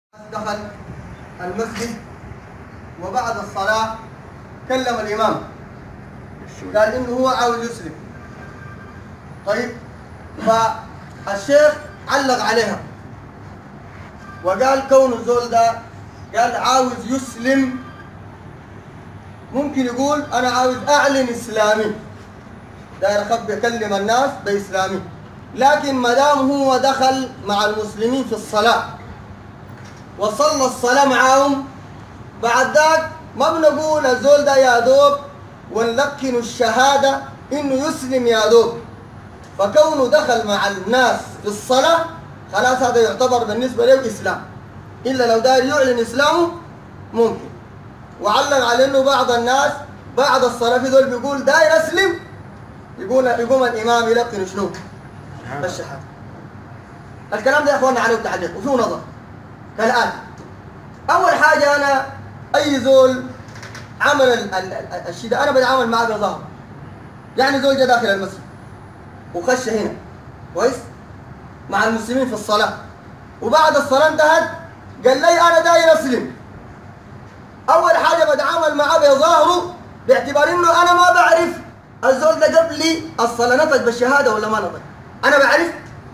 دخل المسجد وبعد الصلاة كلم الإمام قال إنه هو عاوز يسلم. طيب فالشيخ علق عليها وقال كون الزول ده قال عاوز يسلم ممكن يقول أنا عاوز أعلن إسلامي، داير أخبي أكلم الناس بإسلامي، لكن ما دام هو دخل مع المسلمين في الصلاة وصلى الصلاة معاهم بعد ذاك ما بنقول الزول ده يا دوب ونلقن الشهادة إنه يسلم يا دوب، فكونه دخل مع الناس في الصلاة خلاص هذا يعتبر بالنسبة له إسلام، إلا لو داير يعلن إسلامه ممكن. وعلق على إنه بعض الناس بعد الصلاة في دول بيقول داير أسلم يقوم الإمام يلقن شنو؟ الشهادة. الكلام ده يا إخواننا عليه تعليق وفيه نظر كالآن. أول حاجة أنا أي زول عمل الشيء ده أنا بتعامل معاه بظهر، يعني زول جا داخل المسجد وخش هنا كويس مع المسلمين في الصلاة وبعد الصلاة انتهت قال لي أنا داير أسلم، أول حاجة بتعامل معاه بظاهره باعتبار إنه أنا ما بعرف الزول ده قبل الصلاة نطق بالشهادة ولا ما نطق. أنا بعرف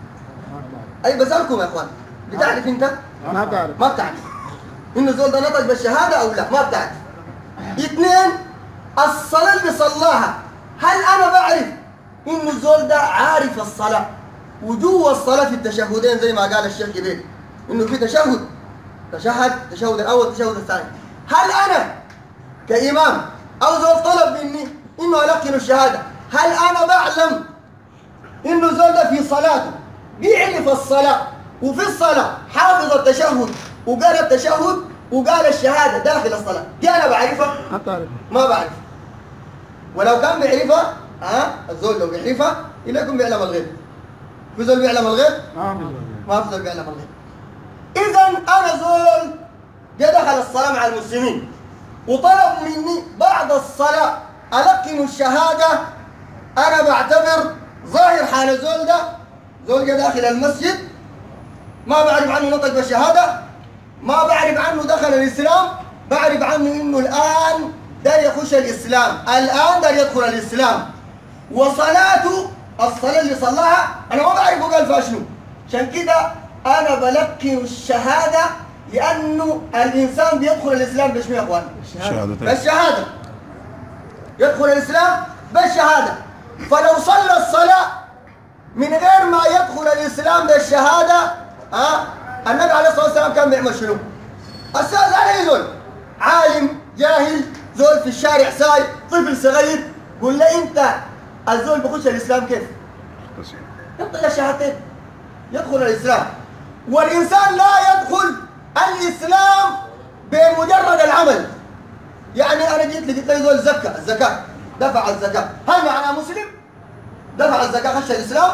أي بسألكم يا إخوان، بتعرف أنت؟ ما تعرف. ما بتعرف إنه الزول ده نطق بالشهادة أو لا، ما بتعرف. اثنين، الصلاة اللي صلاها هل أنا بعرف إنه الزول ده عارف الصلاة وجوه الصلاة في التشهدين زي ما قال الشيخ كبير إنه في تشهد التشهد الأول التشهد الثاني، هل أنا كإمام أو زول طلب مني إنه ألقن الشهادة هل أنا بعلم إنه الزول ده في صلاته بيعرف الصلاة وفي الصلاة حافظ التشهد وقال التشهد وقال الشهادة داخل الصلاة، دي أنا بعرفها؟ ما بعرف. ولو كان بيعرفها الزول لو بيعرفها إلا يكون بيعلم الغيب. في زول بيعلم الغيب؟ ما في زول بيعلم الغيب. إذا أنا زول جا دخل الصلاة مع المسلمين وطلب مني بعد الصلاة ألقن الشهادة، أنا بعتبر ظاهر حال الزول ده زول جا داخل المسجد ما بعرف عنه نطق بالشهادة، ما بعرف عنه دخل الإسلام، بعرف عنه إنه الآن دار يخش الإسلام، الآن دار يدخل الإسلام، وصلاته الصلاة اللي صلاها أنا ما بعرفه قال فيها شنو، عشان كده أنا بلقن الشهادة لأنه الإنسان بيدخل الإسلام بشنو يا إخوان؟ بالشهادة. يدخل الإسلام بالشهادة، فلو صلى الصلاة من غير ما يدخل الإسلام بالشهادة النبي عليه الصلاة والسلام كان بيعمل شنو؟ أستاذ علي زول عالم جاهل زول في الشارع ساي طفل صغير قول له أنت الزول بخش الإسلام كيف؟ ينطق الشهادتين يدخل الإسلام. والإنسان لا يدخل الإسلام بمجرد العمل، يعني أنا جيت لقيت لي زول الزكاة دفع الزكاة هل معناه مسلم؟ دفع الزكاة خش الإسلام؟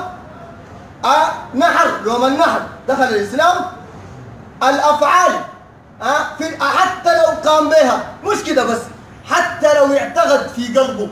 نحر يوم النحر دخل الإسلام. الأفعال حتى لو قام بها مش كده بس، حتى لو اعتقد في قلبه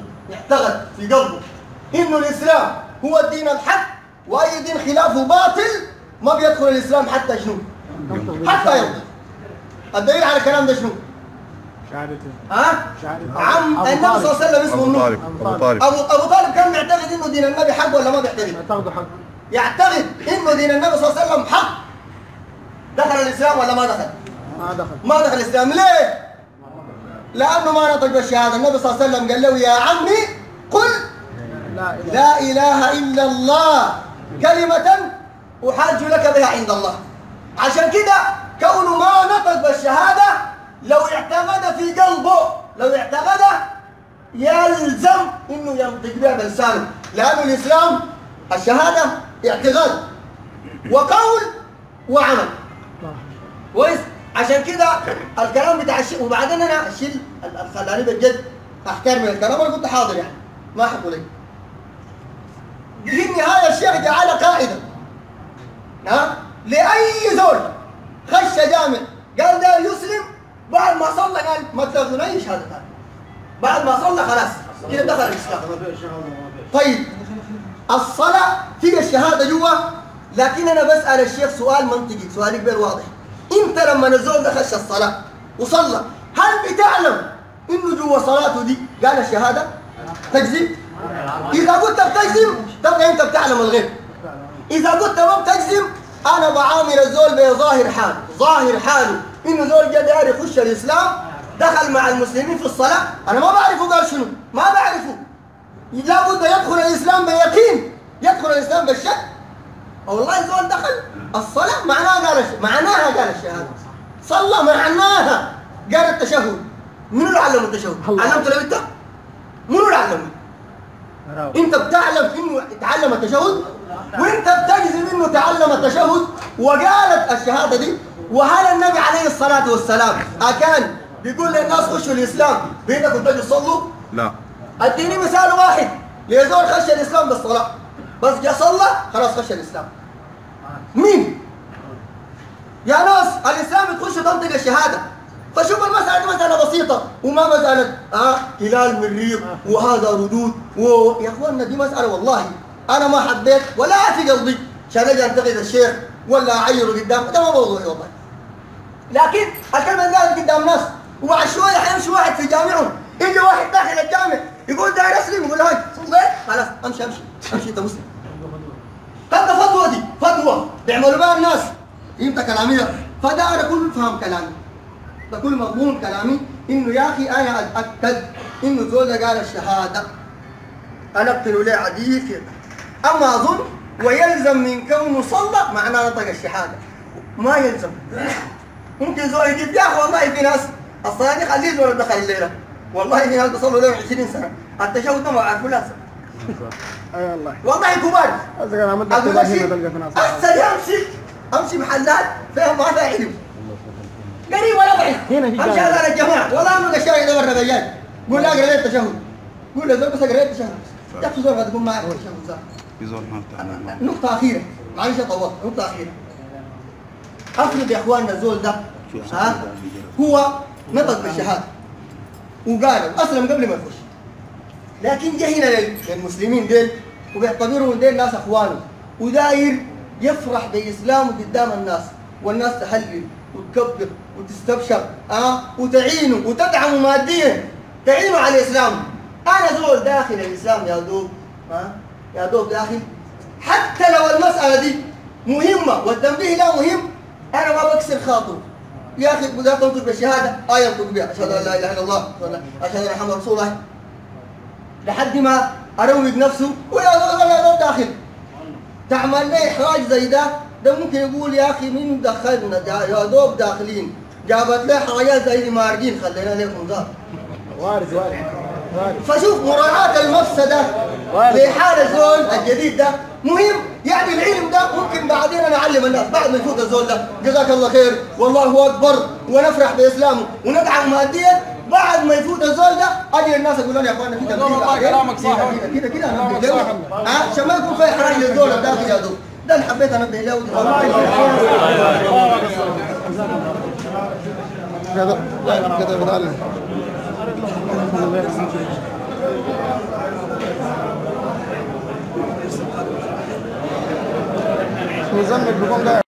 إنه الإسلام هو الدين الحق وأي دين خلافه باطل ما بيدخل الإسلام حتى شنو؟ حتى ينطق. الدليل على الكلام ده شنو؟ شهادتين. عم النبي صلى الله عليه وسلم اسمه النبي أبو طالب كان بيعتقد إنه دين النبي حق ولا ما بيعتقد؟ يعتقد حق. يعتقد إنه دين النبي صلى الله عليه وسلم حق. دخل الإسلام ولا ما دخل؟ ما دخل الإسلام. ليه؟ لأنه ما نطق بالشهادة. النبي صلى الله عليه وسلم قال له يا عمي قل لا إله إلا الله كلمة أحاج لك بها عند الله. عشان كده كونه ما نطق بالشهادة لو اعتقد في قلبه يلزم إنه ينطق بها بلسانه، لأنه الإسلام الشهادة اعتقاد وقول وعمل كويس. عشان كده الكلام بتاع الشيء. وبعدين انا الشيء خلاني بجد احتار من الكلام، انا كنت حاضر يعني ما حكوا لي. في النهايه الشيخ جعل قاعده لاي زول خش جامع قال ده يسلم بعد ما صلى قال ما تاخذون اي شهاده ثانيه، بعد ما صلى خلاص كده دخل الاسلام. طيب الصلاه فيها الشهاده جوا، لكن انا بسال الشيخ سؤال منطقي، سؤال كبير واضح. انت لما الزول ده خش الصلاه وصلى، هل بتعلم انه جوا صلاته دي قال الشهاده؟ تجزم؟ اذا قلت بتجزم تبقى انت بتعلم الغيب. اذا قلت ما بتجزم انا بعامل الزول بظاهر حاله، ظاهر حاله انه زول جا داير يخش الاسلام، دخل مع المسلمين في الصلاه، انا ما بعرفه قال شنو، ما بعرفه. لابد يدخل الاسلام بيقين، يدخل الاسلام بالشك. والله الزول دخل الصلاه معناها قال الشهاده، صلى معناها قال التشهد. منو اللي علم التشهد؟ علمته لو انت؟ منو اللي علمه؟ انت بتعلم انه تعلم التشهد؟ وانت بتجزم انه تعلم التشهد وقالت الشهاده دي؟ وهل النبي عليه الصلاه والسلام كان بيقول للناس خشوا الاسلام بيدكم تجوا تصلوا؟ لا. اديني مثال واحد لزول خش الاسلام بالصلاه، بس جا صلى خلاص خش الاسلام. مين؟ يا ناس الاسلام تخش تنطق الشهاده، فشوف المسألة دي مسألة بسيطة وما مسألة هلال من ريق وهذا ردود يا اخواننا دي مسألة والله أنا ما حبيت ولا في قلبي عشان أجي أنتقد الشيخ ولا أعيره قدام، ده ما موضوعي والله. لكن الكلمة اللي قالت قدام ناس وبعد شوية حيمشي واحد في جامعهم، يجي واحد داخل الجامع يقول داير أسلم، يقول هاي صليت خلاص أمشي أنت مسلم. هذا فتوى، دي فتوى بيعملوا بها الناس. فهمت كلامي ده؟ فده أنا كل فهم كلامي، بكل مضمون كلامي انه يا اخي انا اتاكد انه زول قال الشهاده انا اقتل له عديد كده. اما اظن ويلزم من كونه صلى معناه نطق الشهاده، ما يلزم. ممكن زول يجيب يا اخي والله في ناس الصلاه دي خليه زول دخل الليله، والله في ناس بيصلوا لهم 20 سنه التشهد ده ما عارفوا لا اي والله والله كبار. اقول لك هسه امشي محلات فيها ما فيها علم قريب ولا بعيد، امشي على الجماعه والله امرق الشارع ده برا بيان، قول لا قريت التشهد، قول له زول بس قريت التشهد، يا اخي زول هتكون معك التشهد صح. في زول ما بتعلم. نقطة أخيرة معلش طولت، نقطة أخيرة. أفرض يا إخواننا الزول ده هو نطق بالشهادة وقال أسلم قبل ما يخش، لكن جه هنا للمسلمين ديل وبيعتبرهم ديل ناس أخوانه وداير يفرح بإسلامه قدام الناس، والناس تحلل وتكبر وتستبشر وتعينه وتدعمه ماديا، تعينه على الاسلام. انا زول داخل الاسلام يا دوب يا دوب داخل، حتى لو المساله دي مهمه والتنبيه لا مهم انا ما بكسر خاطره. يا اخي بدأت تنطق بالشهاده ينطق بها اشهد ان لا اله الا الله اشهد ان محمد رسول الله لحد ما اروج نفسه ويا دوب داخل. تعمل لي احراج زي ده ممكن يقول يا اخي مين دخلنا يا دوب داخلين، جابت لي حاجات زي دي مارجين خلينا لكم ذا. وارد. فشوف مراعاة المفسدة لحال الزول الجديد ده مهم، يعني العلم ده ممكن بعدين انا اعلم الناس بعد ما يفوت الزول ده جزاك الله خير والله اكبر ونفرح باسلامه وندعم ماديا، بعد ما يفوت الزول ده اجي الناس يقول لنا يا اخوانا كده والله كلامك صح كده عشان ما يكون في احراج للزول الداخل يا دوب. ده اللي حبيت انبه له. كده بتعلم نظام الجبون ده